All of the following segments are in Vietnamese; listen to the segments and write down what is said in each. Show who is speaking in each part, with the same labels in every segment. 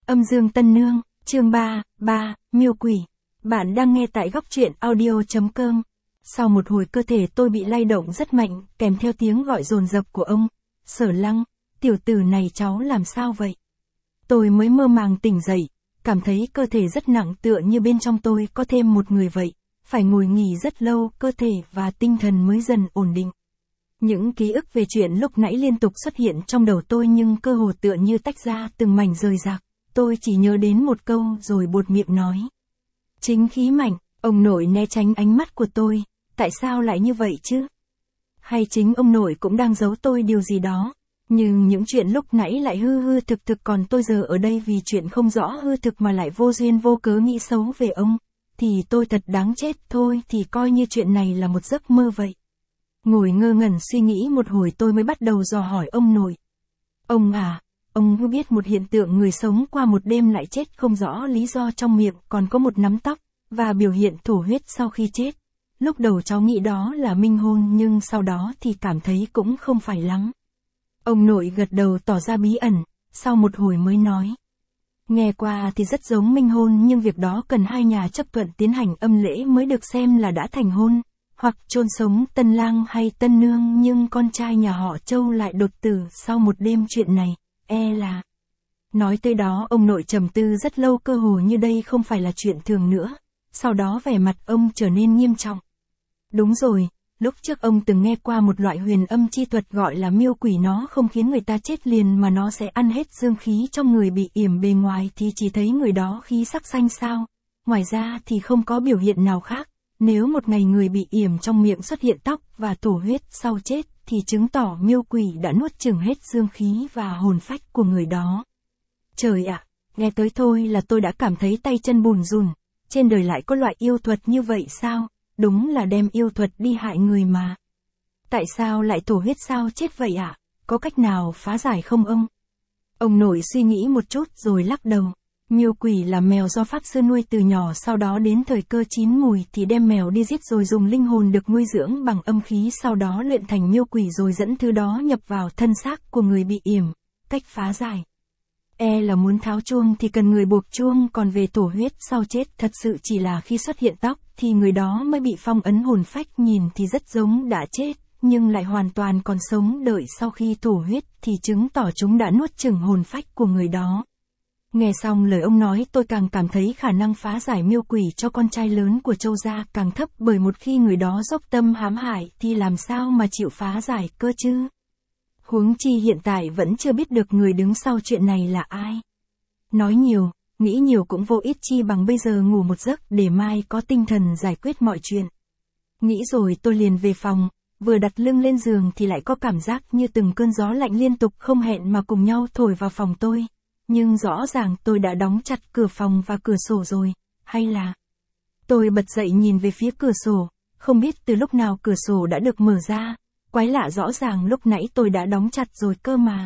Speaker 1: Âm dương Tân Nương, chương 3, miêu quỷ. Bạn đang nghe tại góc truyện audio.com. Sau một hồi cơ thể tôi bị lay động rất mạnh, kèm theo tiếng gọi dồn dập của ông. Sở Lăng, tiểu tử này cháu làm sao vậy? Tôi mới mơ màng tỉnh dậy, cảm thấy cơ thể rất nặng tựa như bên trong tôi có thêm một người vậy. Phải ngồi nghỉ rất lâu, cơ thể và tinh thần mới dần ổn định. Những ký ức về chuyện lúc nãy liên tục xuất hiện trong đầu tôi nhưng cơ hồ tựa như tách ra từng mảnh rời rạc. Tôi chỉ nhớ đến một câu rồi buột miệng nói. Chính khí mạnh, ông nội né tránh ánh mắt của tôi, tại sao lại như vậy chứ? Hay chính ông nội cũng đang giấu tôi điều gì đó? Nhưng những chuyện lúc nãy lại hư hư thực thực còn tôi giờ ở đây vì chuyện không rõ hư thực mà lại vô duyên vô cớ nghĩ xấu về ông. Thì tôi thật đáng chết thôi thì coi như chuyện này là một giấc mơ vậy. Ngồi ngơ ngẩn suy nghĩ một hồi tôi mới bắt đầu dò hỏi ông nội. Ông à, ông có biết một hiện tượng người sống qua một đêm lại chết không rõ lý do trong miệng còn có một nắm tóc, và biểu hiện thổ huyết sau khi chết. Lúc đầu cháu nghĩ đó là minh hôn nhưng sau đó thì cảm thấy cũng không phải lắm. Ông nội gật đầu tỏ ra bí ẩn, sau một hồi mới nói. Nghe qua thì rất giống minh hôn nhưng việc đó cần hai nhà chấp thuận tiến hành âm lễ mới được xem là đã thành hôn. Hoặc chôn sống tân lang hay tân nương nhưng con trai nhà họ Châu lại đột tử sau một đêm chuyện này, là... Nói tới đó ông nội trầm tư rất lâu cơ hồ như đây không phải là chuyện thường nữa, sau đó vẻ mặt ông trở nên nghiêm trọng. Đúng rồi, lúc trước ông từng nghe qua một loại huyền âm chi thuật gọi là miêu quỷ, nó không khiến người ta chết liền mà nó sẽ ăn hết dương khí trong người bị yểm bề ngoài thì chỉ thấy người đó khí sắc xanh xao, ngoài ra thì không có biểu hiện nào khác. Nếu một ngày người bị yểm trong miệng xuất hiện tóc và thổ huyết sau chết thì chứng tỏ miêu quỷ đã nuốt chửng hết dương khí và hồn phách của người đó. Trời ạ, nghe tới thôi là tôi đã cảm thấy tay chân bùn rùn. Trên đời lại có loại yêu thuật như vậy sao? Đúng là đem yêu thuật đi hại người mà. Tại sao lại thổ huyết sao chết vậy ạ? Có cách nào phá giải không ông? Ông nội suy nghĩ một chút rồi lắc đầu. Miêu quỷ là mèo do pháp sư nuôi từ nhỏ, sau đó đến thời cơ chín mùi thì đem mèo đi giết rồi dùng linh hồn được nuôi dưỡng bằng âm khí sau đó luyện thành miêu quỷ rồi dẫn thứ đó nhập vào thân xác của người bị yểm. Cách phá giải. Là muốn tháo chuông thì cần người buộc chuông, còn về thổ huyết sau chết thật sự chỉ là khi xuất hiện tóc thì người đó mới bị phong ấn hồn phách, nhìn thì rất giống đã chết, nhưng lại hoàn toàn còn sống đợi sau khi thổ huyết thì chứng tỏ chúng đã nuốt chửng hồn phách của người đó. Nghe xong lời ông nói tôi càng cảm thấy khả năng phá giải miêu quỷ cho con trai lớn của Châu gia càng thấp, bởi một khi người đó dốc tâm hãm hại thì làm sao mà chịu phá giải cơ chứ? Huống chi hiện tại vẫn chưa biết được người đứng sau chuyện này là ai. Nói nhiều, nghĩ nhiều cũng vô ích, chi bằng bây giờ ngủ một giấc để mai có tinh thần giải quyết mọi chuyện. Nghĩ rồi tôi liền về phòng, vừa đặt lưng lên giường thì lại có cảm giác như từng cơn gió lạnh liên tục không hẹn mà cùng nhau thổi vào phòng tôi. Nhưng rõ ràng tôi đã đóng chặt cửa phòng và cửa sổ rồi, hay là... Tôi bật dậy nhìn về phía cửa sổ, không biết từ lúc nào cửa sổ đã được mở ra. Quái lạ, rõ ràng lúc nãy tôi đã đóng chặt rồi cơ mà.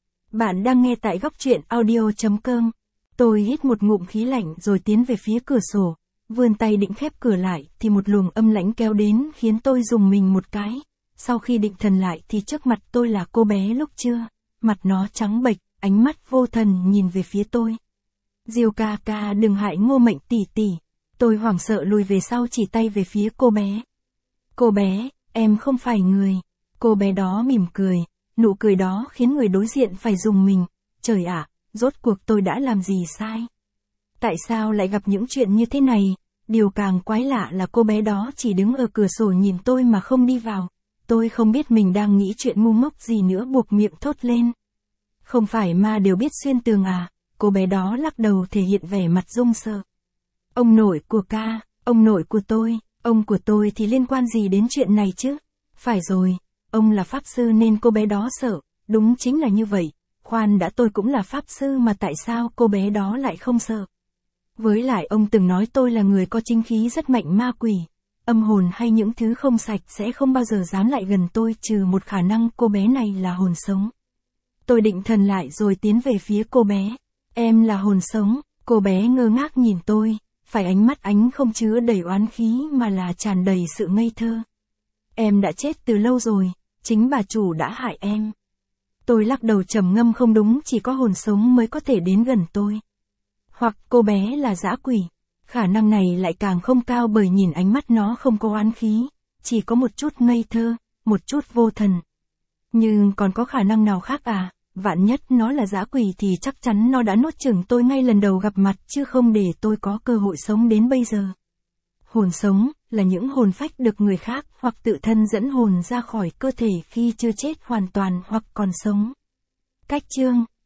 Speaker 1: Bạn đang nghe tại góc truyện audio.com. Tôi hít một ngụm khí lạnh rồi tiến về phía cửa sổ, vươn tay định khép cửa lại thì một luồng âm lãnh kéo đến khiến tôi rùng mình một cái. Sau khi định thần lại thì trước mặt tôi là cô bé lúc trưa, mặt nó trắng bệch, ánh mắt vô thần nhìn về phía tôi. Diêu ca ca đừng hại Ngô Mệnh tỷ tỷ. Tôi hoảng sợ lùi về sau chỉ tay về phía cô bé. Cô bé, em không phải người. Cô bé đó mỉm cười, nụ cười đó khiến người đối diện phải rùng mình. Trời ạ, rốt cuộc tôi đã làm gì sai? Tại sao lại gặp những chuyện như thế này? Điều càng quái lạ là cô bé đó chỉ đứng ở cửa sổ nhìn tôi mà không đi vào. Tôi không biết mình đang nghĩ chuyện ngu ngốc gì nữa, buộc miệng thốt lên. Không phải ma đều biết xuyên tường à? Cô bé đó lắc đầu thể hiện vẻ mặt run sợ. Ông nội của ca, ông nội của tôi, ông của tôi thì liên quan gì đến chuyện này chứ? Phải rồi, ông là pháp sư nên cô bé đó sợ, đúng chính là như vậy. Khoan đã, tôi cũng là pháp sư mà tại sao cô bé đó lại không sợ? Với lại ông từng nói tôi là người có chính khí rất mạnh, ma quỷ, âm hồn hay những thứ không sạch sẽ không bao giờ dám lại gần tôi, trừ một khả năng cô bé này là hồn sống. Tôi định thần lại rồi tiến về phía cô bé. Em là hồn sống. Cô bé ngơ ngác nhìn tôi, phải ánh mắt ánh không chứa đầy oán khí mà là tràn đầy sự ngây thơ. Em đã chết từ lâu rồi, chính bà chủ đã hại em. Tôi lắc đầu trầm ngâm, không đúng, chỉ có hồn sống mới có thể đến gần tôi. Hoặc cô bé là dã quỷ. Khả năng này lại càng không cao bởi nhìn ánh mắt nó không có oán khí, chỉ có một chút ngây thơ, một chút vô thần. Nhưng còn có khả năng nào khác à? Vạn nhất nó là dã quỷ thì chắc chắn nó đã nuốt chửng tôi ngay lần đầu gặp mặt chứ không để tôi có cơ hội sống đến bây giờ. Hồn sống là những hồn phách được người khác hoặc tự thân dẫn hồn ra khỏi cơ thể khi chưa chết hoàn toàn hoặc còn sống. Cách chương